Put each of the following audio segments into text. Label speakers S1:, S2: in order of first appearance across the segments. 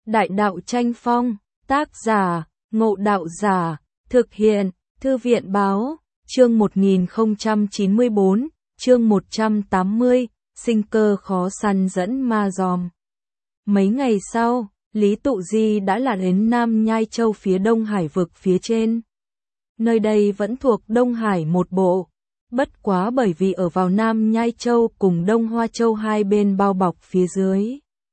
S1: Đại đạo tranh phong, tác giả, Ngộ Đạo Giả, thực hiện, Thư viện báo, chương 1094, chương 180, sinh cơ khó săn dẫn ma giòm. Mấy ngày sau, Lý Tụ Di đã là đến Nam Nhai Châu phía Đông Hải vực phía trên. Nơi đây vẫn thuộc Đông Hải một bộ, bất quá bởi vì ở vào Nam Nhai Châu cùng Đông Hoa Châu hai bên bao bọc phía dưới.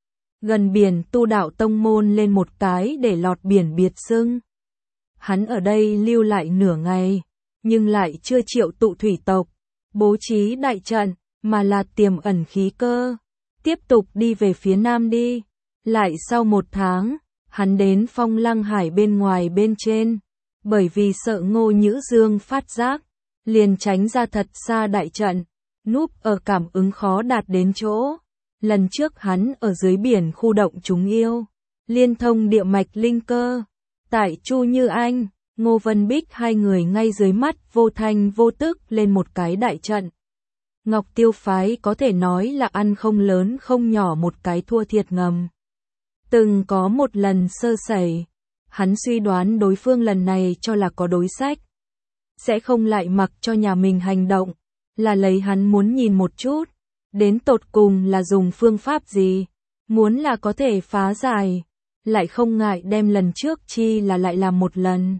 S1: Gần biển tu đạo tông môn lên một cái để lọt biển biệt xưng. Hắn ở đây lưu lại nửa ngày, nhưng lại chưa triệu tụ thủy tộc, bố trí đại trận, mà là tiềm ẩn khí cơ. Tiếp tục đi về phía nam đi. Lại sau 1 tháng, hắn đến Phong Lăng Hải bên ngoài bên trên. Bởi vì sợ Ngô Nhữ Dương phát giác, liền tránh ra thật xa đại trận, núp ở cảm ứng khó đạt đến chỗ. Lần trước hắn ở dưới biển khu động chúng yêu, liên thông địa mạch linh cơ. Tại Chu Như Anh, Ngô Vân Bích hai người ngay dưới mắt vô thanh vô tức lên một cái đại trận. Ngọc Tiêu phái có thể nói là ăn không lớn không nhỏ một cái thua thiệt ngầm. Từng có một lần sơ sẩy, hắn suy đoán đối phương lần này cho là có đối sách. Sẽ không lại mặc cho nhà mình hành động, là lấy hắn muốn nhìn một chút. Đến tột cùng là dùng phương pháp gì, muốn là có thể phá giải, lại không ngại đem lần trước chi là lại làm một lần.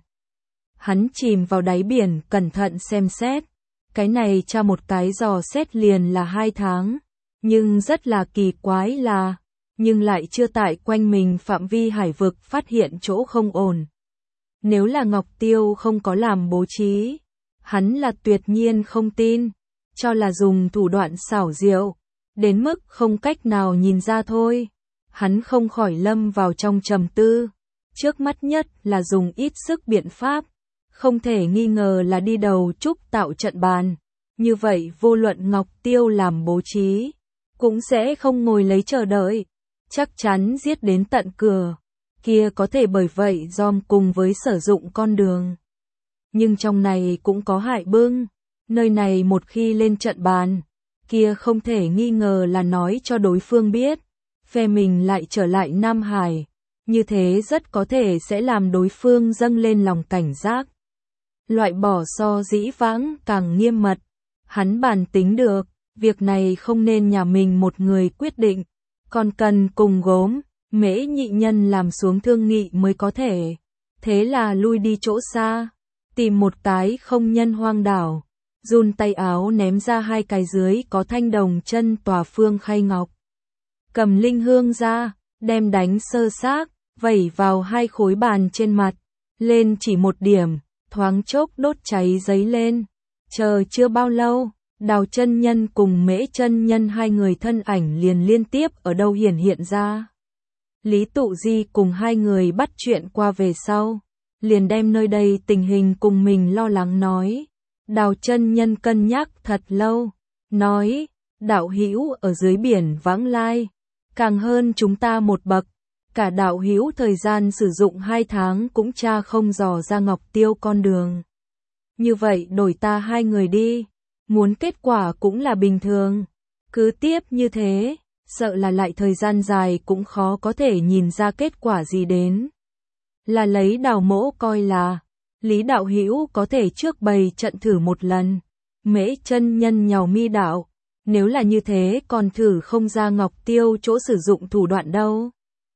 S1: Hắn chìm vào đáy biển cẩn thận xem xét, cái này tra một cái dò xét liền là 2 tháng, nhưng rất là kỳ quái là, nhưng lại chưa tại quanh mình phạm vi hải vực phát hiện chỗ không ổn. Nếu là Ngọc Tiêu không có làm bố trí, hắn là tuyệt nhiên không tin. Cho là dùng thủ đoạn xảo diệu, đến mức không cách nào nhìn ra thôi. Hắn không khỏi lâm vào trong trầm tư. Trước mắt nhất là dùng ít sức biện pháp, không thể nghi ngờ là đi đầu trúc tạo trận bàn. Như vậy vô luận Ngọc Tiêu làm bố trí, cũng sẽ không ngồi lấy chờ đợi, chắc chắn giết đến tận cửa. Kia có thể bởi vậy giom cùng với sử dụng con đường. Nhưng trong này cũng có hại bưng. Nơi này một khi lên trận bàn, kia không thể nghi ngờ là nói cho đối phương biết, phe mình lại trở lại Nam Hải, như thế rất có thể sẽ làm đối phương dâng lên lòng cảnh giác. Loại bỏ so dĩ vãng càng nghiêm mật, hắn bàn tính được, việc này không nên nhà mình một người quyết định, còn cần cùng Gốm, Mễ nhị nhân làm xuống thương nghị mới có thể. Thế là lui đi chỗ xa, tìm một cái không nhân hoang đảo. Run tay áo ném ra 2 cái dưới có thanh đồng chân tòa phương khay ngọc. Cầm linh hương ra, đem đánh sơ xác, vẩy vào 2 khối bàn trên mặt. Lên chỉ một điểm, thoáng chốc đốt cháy giấy lên. Chờ chưa bao lâu, Đào chân nhân cùng Mễ chân nhân hai người thân ảnh liền liên tiếp ở đâu hiện ra. Lý Tụ Di cùng hai người bắt chuyện qua về sau, liền đem nơi đây tình hình cùng mình lo lắng nói. Đào chân nhân cân nhắc thật lâu, nói, đạo hữu ở dưới biển vãng lai, càng hơn chúng ta một bậc, cả đạo hữu thời gian sử dụng 2 tháng cũng tra không dò ra Ngọc Tiêu con đường. Như vậy đổi ta 2 người đi, muốn kết quả cũng là bình thường, cứ tiếp như thế, sợ là lại thời gian dài cũng khó có thể nhìn ra kết quả gì đến. Là lấy Đào mỗ coi là Lý đạo hữu có thể trước bày trận thử một lần. Mễ chân nhân nhàu mi đạo, nếu là như thế còn thử không ra Ngọc Tiêu chỗ sử dụng thủ đoạn đâu.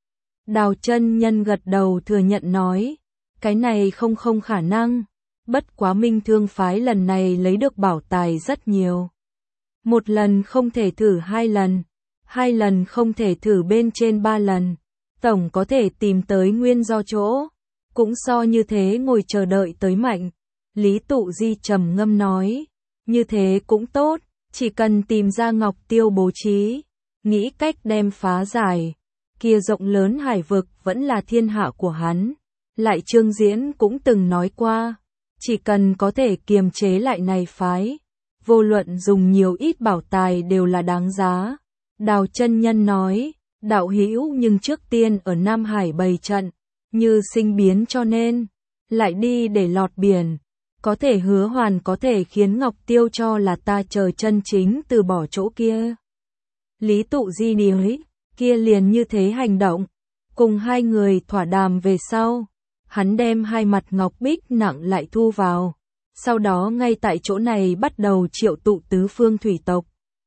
S1: Đào chân nhân gật đầu thừa nhận nói, cái này không khả năng, bất quá Minh Thương phái lần này lấy được bảo tài rất nhiều. 1 lần không thể thử 2 lần, 2 lần không thể thử bên trên 3 lần, tổng có thể tìm tới nguyên do chỗ. Cũng so như thế ngồi chờ đợi tới mạnh. Lý Tụ Di trầm ngâm nói, như thế cũng tốt, chỉ cần tìm ra Ngọc Tiêu bố trí, nghĩ cách đem phá giải, kia rộng lớn hải vực vẫn là thiên hạ của hắn. Lại Trương Diễn cũng từng nói qua, chỉ cần có thể kiềm chế lại này phái, vô luận dùng nhiều ít bảo tài đều là đáng giá. Đào chân nhân nói, đạo hữu nhưng trước tiên ở Nam Hải bày trận, như sinh biến cho nên, lại đi để lọt biển, có thể hứa hoàn có thể khiến Ngọc Tiêu cho là ta chờ chân chính từ bỏ chỗ kia. Lý Tụ Di nói, kia liền như thế hành động, Cùng hai người thỏa đàm về sau, hắn đem hai mặt ngọc bích nặng lại thu vào. Sau đó ngay tại chỗ này bắt đầu triệu tụ tứ phương thủy tộc.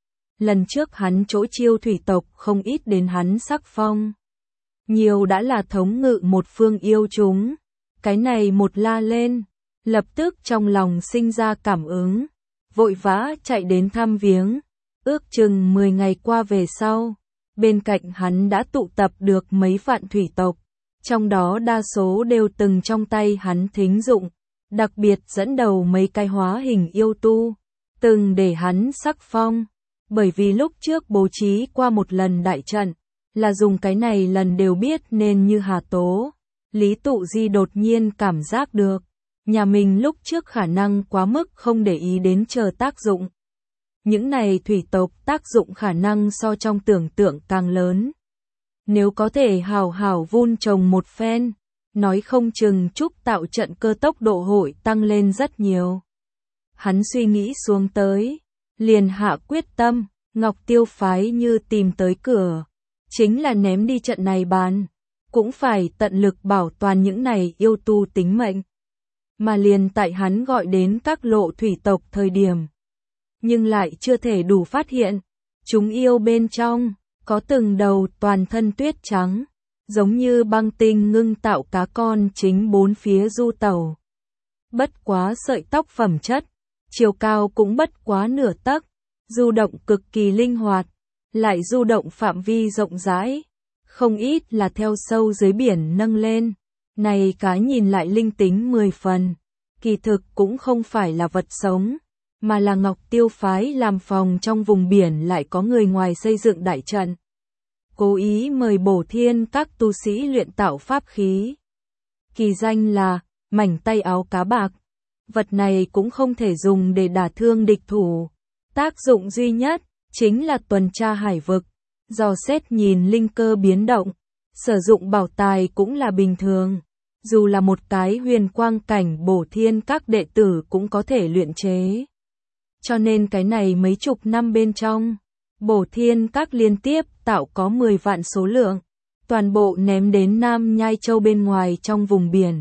S1: Lần trước hắn chỗ chiêu thủy tộc không ít đến hắn sắc phong. Nhiều đã là thống ngự một phương yêu chúng. Cái này một la lên, lập tức trong lòng sinh ra cảm ứng. Vội vã chạy đến thăm viếng. Ước chừng 10 ngày qua về sau, bên cạnh hắn đã tụ tập được mấy vạn thủy tộc. Trong đó đa số đều từng trong tay hắn thính dụng. Đặc biệt dẫn đầu mấy cái hóa hình yêu tu, từng để hắn sắc phong, bởi vì lúc trước bố trí qua một lần đại trận, là dùng cái này lần đều biết nên như Hà Tố. Lý Tụ Di đột nhiên cảm giác được, nhà mình lúc trước khả năng quá mức không để ý đến chờ tác dụng. Những này thủy tộc tác dụng khả năng so trong tưởng tượng càng lớn. Nếu có thể hào hào vun trồng một phen, nói không chừng chúc tạo trận cơ tốc độ hội tăng lên rất nhiều. Hắn suy nghĩ xuống tới, liền hạ quyết tâm, Ngọc Tiêu phái như tìm tới cửa, chính là ném đi trận này bàn, cũng phải tận lực bảo toàn những này yêu tu tính mệnh. Mà liền tại hắn gọi đến các lộ thủy tộc thời điểm, nhưng lại chưa thể đủ phát hiện, chúng yêu bên trong, có từng đầu toàn thân tuyết trắng. Giống như băng tinh ngưng tạo cá con chính bốn phía du tẩu. Bất quá sợi tóc phẩm chất, chiều cao cũng bất quá nửa tấc, du động cực kỳ linh hoạt, lại du động phạm vi rộng rãi, không ít là theo sâu dưới biển nâng lên. Này cá nhìn lại linh tính 10 phần, kỳ thực cũng không phải là vật sống, mà là Ngọc Tiêu phái làm phòng trong vùng biển lại có người ngoài xây dựng đại trận. Cố ý mời bổ thiên các tu sĩ luyện tạo pháp khí. Kỳ danh là mảnh tay áo cá bạc. Vật này cũng không thể dùng để đả thương địch thủ. Tác dụng duy nhất chính là tuần tra hải vực, dò xét nhìn linh cơ biến động. Sử dụng bảo tài cũng là bình thường. Dù là một cái huyền quang cảnh bổ thiên các đệ tử cũng có thể luyện chế. Cho nên cái này mấy chục năm bên trong, bổ thiên các liên tiếp tạo có 10 vạn số lượng, toàn bộ ném đến Nam Nhai Châu bên ngoài trong vùng biển.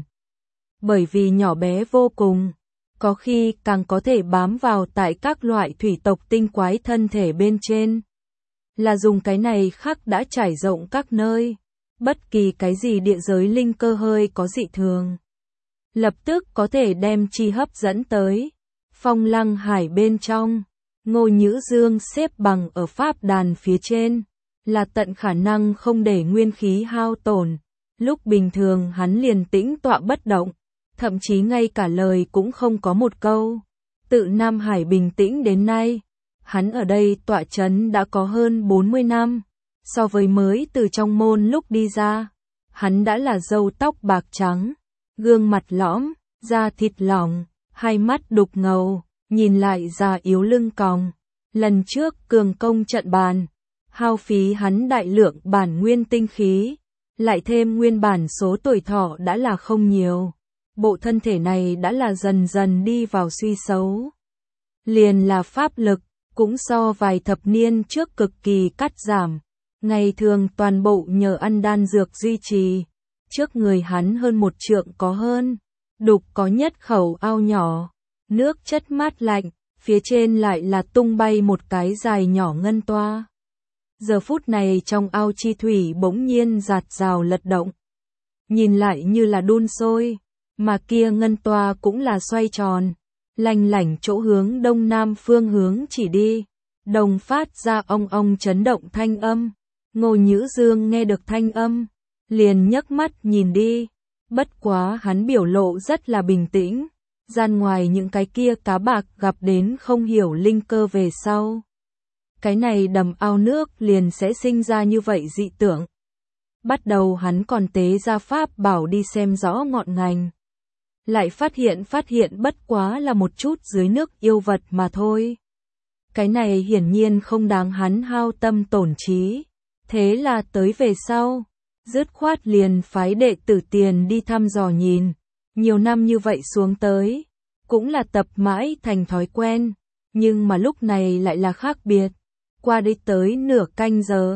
S1: Bởi vì nhỏ bé vô cùng, có khi càng có thể bám vào tại các loại thủy tộc tinh quái thân thể bên trên. Là dùng cái này khắc đã trải rộng các nơi, bất kỳ cái gì địa giới linh cơ hơi có dị thường, lập tức có thể đem chi hấp dẫn tới. Phong Lăng Hải bên trong, Ngô Nhữ Dương xếp bằng ở pháp đàn phía trên, là tận khả năng không để nguyên khí hao tổn. Lúc bình thường hắn liền tĩnh tọa bất động, thậm chí ngay cả lời cũng không có một câu. Tự Nam Hải bình tĩnh đến nay, hắn ở đây tọa trấn đã có hơn 40 năm. So với mới từ trong môn lúc đi ra, hắn đã là râu tóc bạc trắng, gương mặt lõm, da thịt lỏng, hai mắt đục ngầu, nhìn lại già yếu lưng còng. Lần trước cường công trận bàn, hao phí hắn đại lượng bản nguyên tinh khí, lại thêm nguyên bản số tuổi thọ đã là không nhiều. Bộ thân thể này đã là dần dần đi vào suy xấu. Liền là pháp lực, cũng so vài thập niên trước cực kỳ cắt giảm. Ngày thường toàn bộ nhờ ăn đan dược duy trì. Trước người hắn hơn 1 trượng có hơn, đục có nhất khẩu ao nhỏ, nước chất mát lạnh, phía trên lại là tung bay một cái dài nhỏ ngân toa. Giờ phút này trong ao chi thủy bỗng nhiên giạt rào lật động. Nhìn lại như là đun sôi, mà kia ngân toa cũng là xoay tròn, lanh lảnh chỗ hướng đông nam phương hướng chỉ đi. Đồng phát ra ong ong chấn động thanh âm. Ngô Nhữ Dương nghe được thanh âm, liền nhấc mắt nhìn đi. Bất quá hắn biểu lộ rất là bình tĩnh. Gian ngoài những cái kia cá bạc gặp đến không hiểu linh cơ về sau, cái này đầm ao nước liền sẽ sinh ra như vậy dị tưởng. Bắt đầu hắn còn tế ra pháp bảo đi xem rõ ngọn ngành, lại phát hiện bất quá là một chút dưới nước yêu vật mà thôi. Cái này hiển nhiên không đáng hắn hao tâm tổn trí. Thế là tới về sau, dứt khoát liền phái đệ tử tiền đi thăm dò nhìn. Nhiều năm như vậy xuống tới, cũng là tập mãi thành thói quen, nhưng mà lúc này lại là khác biệt. Qua đi tới nửa canh giờ,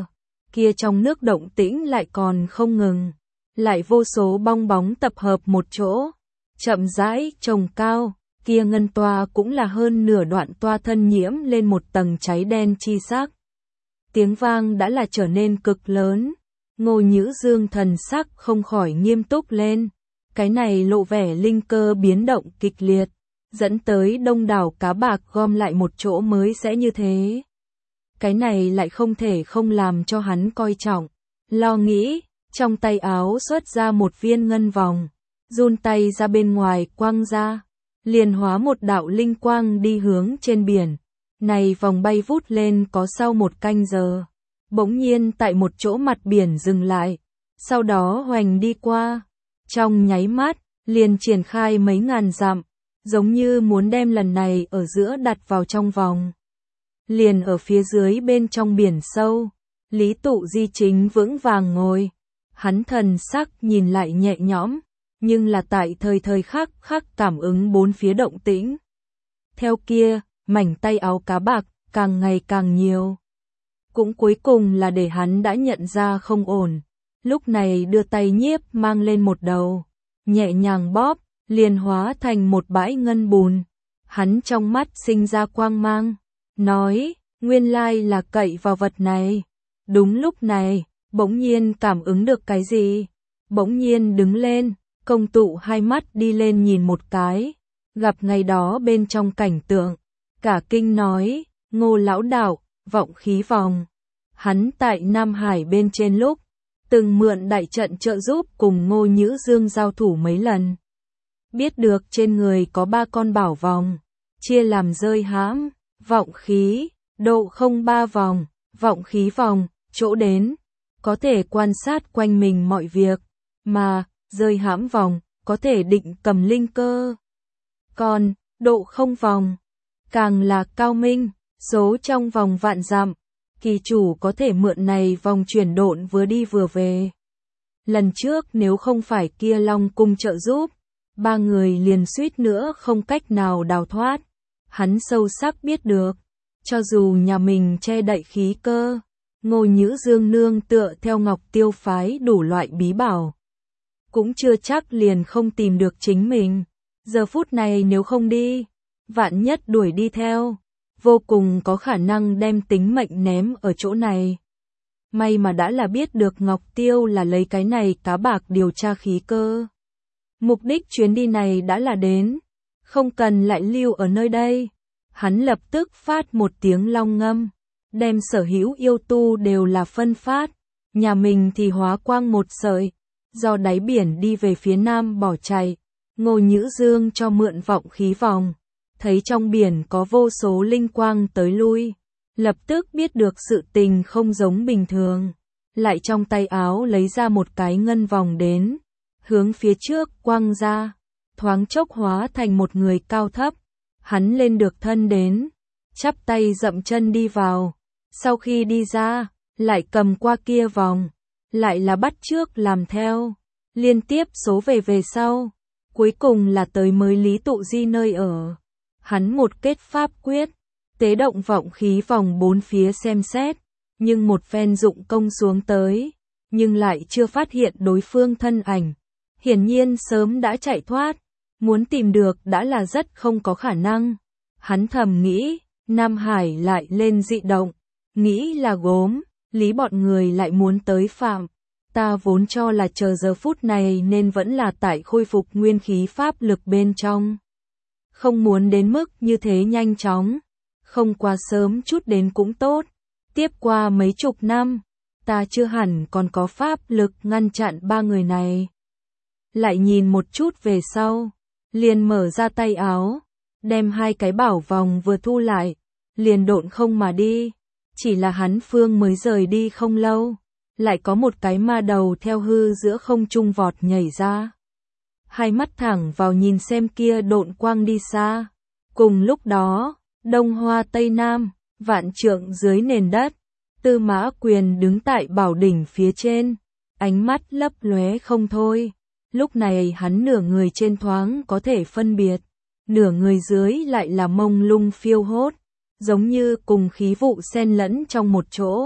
S1: kia trong nước động tĩnh lại còn không ngừng, lại vô số bong bóng tập hợp một chỗ, chậm rãi trồng cao, kia ngân toa cũng là hơn nửa đoạn toa thân nhiễm lên một tầng cháy đen chi sắc. Tiếng vang đã là trở nên cực lớn, Ngô Nhữ Dương thần sắc không khỏi nghiêm túc lên, cái này lộ vẻ linh cơ biến động kịch liệt, dẫn tới đông đảo cá bạc gom lại một chỗ mới sẽ như thế. Cái này lại không thể không làm cho hắn coi trọng, lo nghĩ, trong tay áo xuất ra một viên ngân vòng, run tay ra bên ngoài quăng ra, liền hóa một đạo linh quang đi hướng trên biển. Này vòng bay vút lên có sau một canh giờ, bỗng nhiên tại một chỗ mặt biển dừng lại, sau đó hoành đi qua, trong nháy mắt, liền triển khai mấy ngàn dặm, giống như muốn đem lần này ở giữa đặt vào trong vòng. Liền ở phía dưới bên trong biển sâu, Lý Tụ Di chính vững vàng ngồi, hắn thần sắc nhìn lại nhẹ nhõm, nhưng là tại thời khắc cảm ứng bốn phía động tĩnh. Theo kia, mảnh tay áo cá bạc càng ngày càng nhiều. Cũng cuối cùng là để hắn đã nhận ra không ổn, lúc này đưa tay nhiếp mang lên một đầu, nhẹ nhàng bóp, liền hóa thành một bãi ngân bùn. Hắn trong mắt sinh ra quang mang, nói, nguyên lai là cậy vào vật này. Đúng lúc này, bỗng nhiên cảm ứng được cái gì, bỗng nhiên đứng lên, công tụ hai mắt đi lên nhìn một cái, gặp ngày đó bên trong cảnh tượng, cả kinh nói, Ngô lão đạo, vọng khí vòng. Hắn tại Nam Hải bên trên lúc, từng mượn đại trận trợ giúp cùng Ngô Nhữ Dương giao thủ mấy lần. Biết được trên người có 3 con bảo vòng, chia làm rơi hãm, vọng khí, độ không 3 vòng, vọng khí vòng, chỗ đến, có thể quan sát quanh mình mọi việc, mà, rơi hãm vòng, có thể định cầm linh cơ. Còn, độ không vòng, càng là cao minh, số trong vòng vạn dặm, kỳ chủ có thể mượn này vòng chuyển độn vừa đi vừa về. Lần trước nếu không phải kia Long cung trợ giúp, 3 người liền suýt nữa không cách nào đào thoát. Hắn sâu sắc biết được, cho dù nhà mình che đậy khí cơ, Ngô Nhữ Dương nương tựa theo Ngọc Tiêu phái đủ loại bí bảo, cũng chưa chắc liền không tìm được chính mình. Giờ phút này nếu không đi, vạn nhất đuổi đi theo, vô cùng có khả năng đem tính mệnh ném ở chỗ này. May mà đã là biết được Ngọc Tiêu là lấy cái này cá bạc điều tra khí cơ. Mục đích chuyến đi này đã là đến, không cần lại lưu ở nơi đây. Hắn lập tức phát một tiếng long ngâm, đem sở hữu yêu tu đều là phân phát, nhà mình thì hóa quang một sợi, do đáy biển đi về phía nam bỏ chạy. Ngô Nhữ Dương cho mượn vọng khí vòng, thấy trong biển có vô số linh quang tới lui, lập tức biết được sự tình không giống bình thường, lại trong tay áo lấy ra một cái ngân vòng đến, hướng phía trước quăng ra, thoáng chốc hóa thành một người cao thấp. Hắn lên được thân đến, chắp tay dậm chân đi vào, sau khi đi ra, lại cầm qua kia vòng, lại là bắt trước làm theo, liên tiếp số về sau, cuối cùng là tới mới Lý Tụ Di nơi ở. Hắn một kết pháp quyết, tế động vọng khí vòng bốn phía xem xét, nhưng một phen dụng công xuống tới, nhưng lại chưa phát hiện đối phương thân ảnh, hiển nhiên sớm đã chạy thoát, muốn tìm được đã là rất không có khả năng. Hắn thầm nghĩ, Nam Hải lại lên dị động, nghĩ là gốm, Lý bọn người lại muốn tới phạm. Ta vốn cho là chờ giờ phút này nên vẫn là tại khôi phục nguyên khí pháp lực bên trong. Không muốn đến mức như thế nhanh chóng, không quá sớm chút đến cũng tốt. Tiếp qua mấy chục năm, ta chưa hẳn còn có pháp lực ngăn chặn 3 người này. Lại nhìn một chút về sau, liền mở ra tay áo, đem 2 cái bảo vòng vừa thu lại, liền độn không mà đi. Chỉ là hắn phương mới rời đi không lâu, lại có một cái ma đầu theo hư giữa không trung vọt nhảy ra. Hai mắt thẳng vào nhìn xem kia độn quang đi xa. Cùng lúc đó, Đông Hoa Tây Nam, vạn trượng dưới nền đất, Tư Mã Quyền đứng tại bảo đỉnh phía trên, ánh mắt lấp lóe không thôi. Lúc này hắn nửa người trên thoáng có thể phân biệt, nửa người dưới lại là mông lung phiêu hốt, giống như cùng khí vụ xen lẫn trong một chỗ.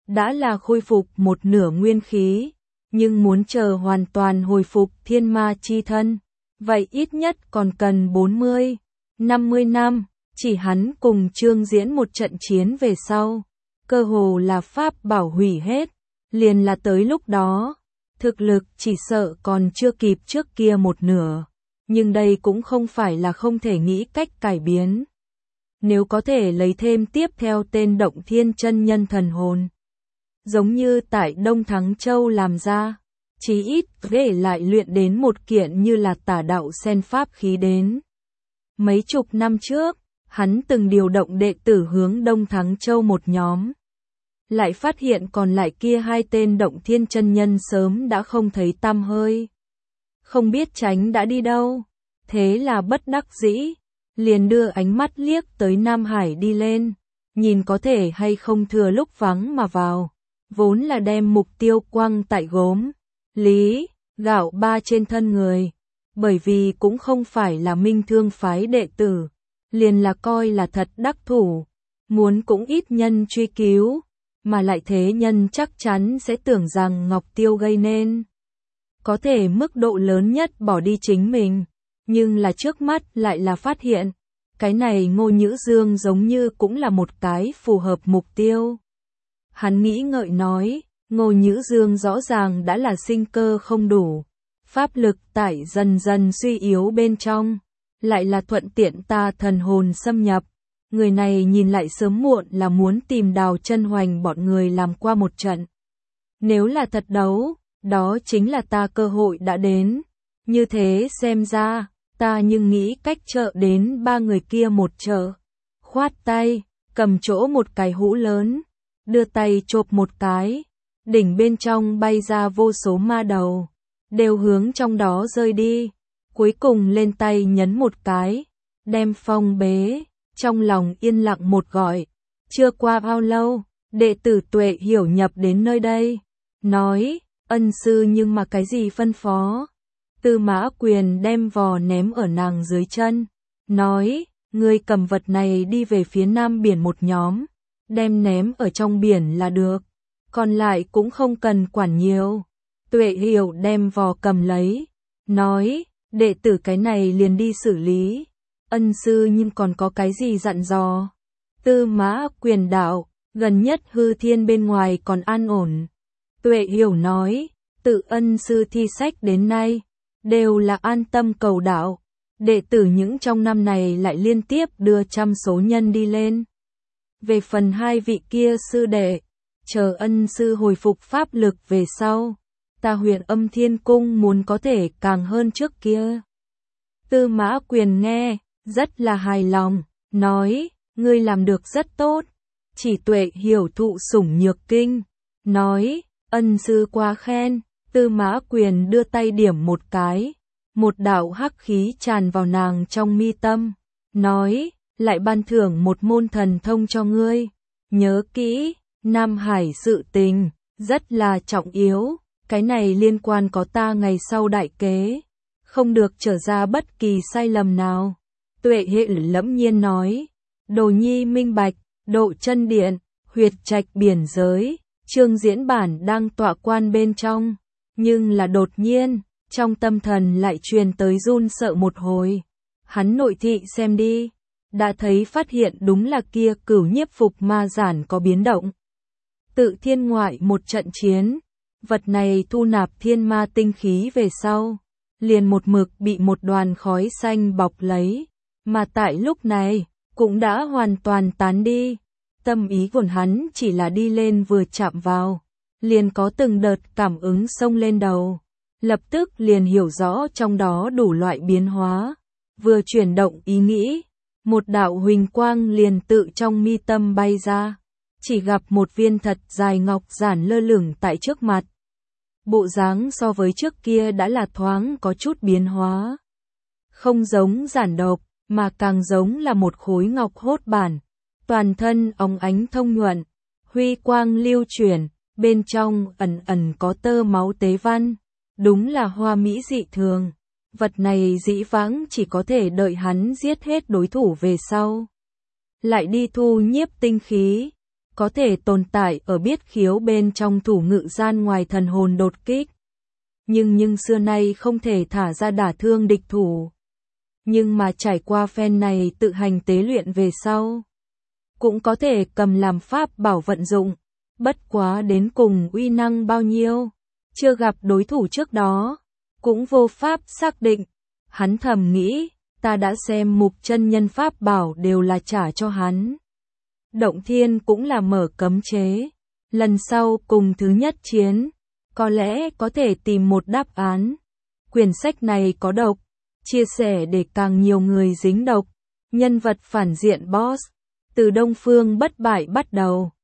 S1: đã là khôi phục một nửa nguyên khí, nhưng muốn chờ hoàn toàn hồi phục thiên ma chi thân, vậy ít nhất còn cần 40, 50 năm, chỉ hắn cùng Trương Diễn một trận chiến về sau, cơ hồ là pháp bảo hủy hết, liền là tới lúc đó, thực lực chỉ sợ còn chưa kịp trước kia một nửa, nhưng đây cũng không phải là không thể nghĩ cách cải biến. Nếu có thể lấy thêm tiếp theo tên Động Thiên chân nhân thần hồn, giống như tại Đông Thắng Châu làm ra, chí ít để lại luyện đến một kiện như là Tả Đạo Sen pháp khí đến. Mấy chục năm trước, hắn từng điều động đệ tử hướng Đông Thắng Châu một nhóm, lại phát hiện còn lại kia hai tên Động Thiên chân nhân sớm đã không thấy tăm hơi, không biết tránh đã đi đâu, thế là bất đắc dĩ, liền đưa ánh mắt liếc tới Nam Hải đi lên, nhìn có thể hay không thừa lúc vắng mà vào, vốn là đem mục tiêu quăng tại gốm, lý, gạo ba trên thân người, bởi vì cũng không phải là Minh Thương phái đệ tử, liền là coi là thật đắc thủ, muốn cũng ít nhân truy cứu, mà lại thế nhân chắc chắn sẽ tưởng rằng Ngọc Tiêu gây nên, có thể mức độ lớn nhất bỏ đi chính mình, nhưng là trước mắt lại là phát hiện, cái này Ngô Nhữ Dương giống như cũng là một cái phù hợp mục tiêu. Hắn nghĩ ngợi nói, Ngô Nhữ Dương rõ ràng đã là sinh cơ không đủ, pháp lực tại dần dần suy yếu bên trong, lại là thuận tiện ta thần hồn xâm nhập. Người này nhìn lại sớm muộn là muốn tìm Đào Chân Hoành bọn người làm qua một trận. Nếu là thật đấu, đó chính là ta cơ hội đã đến. Như thế xem ra, ta nhưng nghĩ cách trợ đến ba người kia một trợ. Khoát tay, cầm chỗ một cái hũ lớn, đưa tay chộp một cái, đỉnh bên trong bay ra vô số ma đầu, đều hướng trong đó rơi đi. Cuối cùng lên tay nhấn một cái, đem phong bế. Trong lòng yên lặng một gọi, chưa qua bao lâu, đệ tử Tuệ Hiểu nhập đến nơi đây, nói, ân sư nhưng mà cái gì phân phó. Tư Mã Quyền đem vò ném ở nàng dưới chân, nói, ngươi cầm vật này đi về phía nam biển một nhóm, đem ném ở trong biển là được, còn lại cũng không cần quản nhiều. Tuệ Hiểu đem vò cầm lấy, nói, đệ tử cái này liền đi xử lý. Ân sư nhưng còn có cái gì dặn dò? Tư Mã Quyền đạo, gần nhất hư thiên bên ngoài còn an ổn. Tuệ Hiểu nói, tự ân sư thi sách đến nay, đều là an tâm cầu đạo. Đệ tử những trong năm này lại liên tiếp đưa trăm số nhân đi lên. Về phần hai vị kia sư đệ, chờ ân sư hồi phục pháp lực về sau, ta Huyền Âm Thiên Cung muốn có thể càng hơn trước kia. Tư Mã Quyền nghe, rất là hài lòng, nói, ngươi làm được rất tốt. Chỉ Tuệ Hiểu thụ sủng nhược kinh, nói, ân sư quá khen. Tư Mã Quyền đưa tay điểm một cái, một đạo hắc khí tràn vào nàng trong mi tâm, nói, lại ban thưởng một môn thần thông cho ngươi. Nhớ kỹ, Nam Hải sự tình, rất là trọng yếu, cái này liên quan có ta ngày sau đại kế, không được trở ra bất kỳ sai lầm nào. Tuệ Hiểu lẫm nhiên nói, Đồ Nhi minh bạch, Độ Chân Điện, huyệt trạch biển giới, Trương Diễn bản đang tọa quan bên trong, nhưng là đột nhiên, trong tâm thần lại truyền tới run sợ một hồi. Hắn nội thị xem đi, đã thấy phát hiện đúng là kia Cửu Nhiếp Phục Ma Giản có biến động. Tự thiên ngoại một trận chiến, vật này thu nạp thiên ma tinh khí về sau, liền một mực bị một đoàn khói xanh bọc lấy. Mà tại lúc này, cũng đã hoàn toàn tán đi. Tâm ý của hắn chỉ là đi lên vừa chạm vào, liền có từng đợt cảm ứng xông lên đầu. Lập tức liền hiểu rõ trong đó đủ loại biến hóa. Vừa chuyển động ý nghĩ, một đạo huỳnh quang liền tự trong mi tâm bay ra. Chỉ gặp một viên thật dài ngọc giản lơ lửng tại trước mặt. Bộ dáng so với trước kia đã là thoáng có chút biến hóa. Không giống giản độc, mà càng giống là một khối ngọc hốt bản, toàn thân óng ánh thông nhuận, huy quang lưu chuyển, bên trong ẩn ẩn có tơ máu tế văn, đúng là hoa mỹ dị thường. Vật này dĩ vãng chỉ có thể đợi hắn giết hết đối thủ về sau, lại đi thu nhiếp tinh khí, có thể tồn tại ở biết khiếu bên trong thủ ngự gian ngoài thần hồn đột kích. Nhưng xưa nay không thể thả ra đả thương địch thủ. Nhưng mà trải qua phen này tự hành tế luyện về sau, cũng có thể cầm làm pháp bảo vận dụng. Bất quá đến cùng uy năng bao nhiêu, chưa gặp đối thủ trước đó, cũng vô pháp xác định. Hắn thầm nghĩ, ta đã xem mục chân nhân pháp bảo đều là trả cho hắn. Động thiên cũng là mở cấm chế. Lần sau cùng thứ nhất chiến, có lẽ có thể tìm một đáp án. Quyển sách này có độc, chia sẻ để càng nhiều người dính độc. Nhân vật phản diện boss, từ Đông Phương bất bại bắt đầu.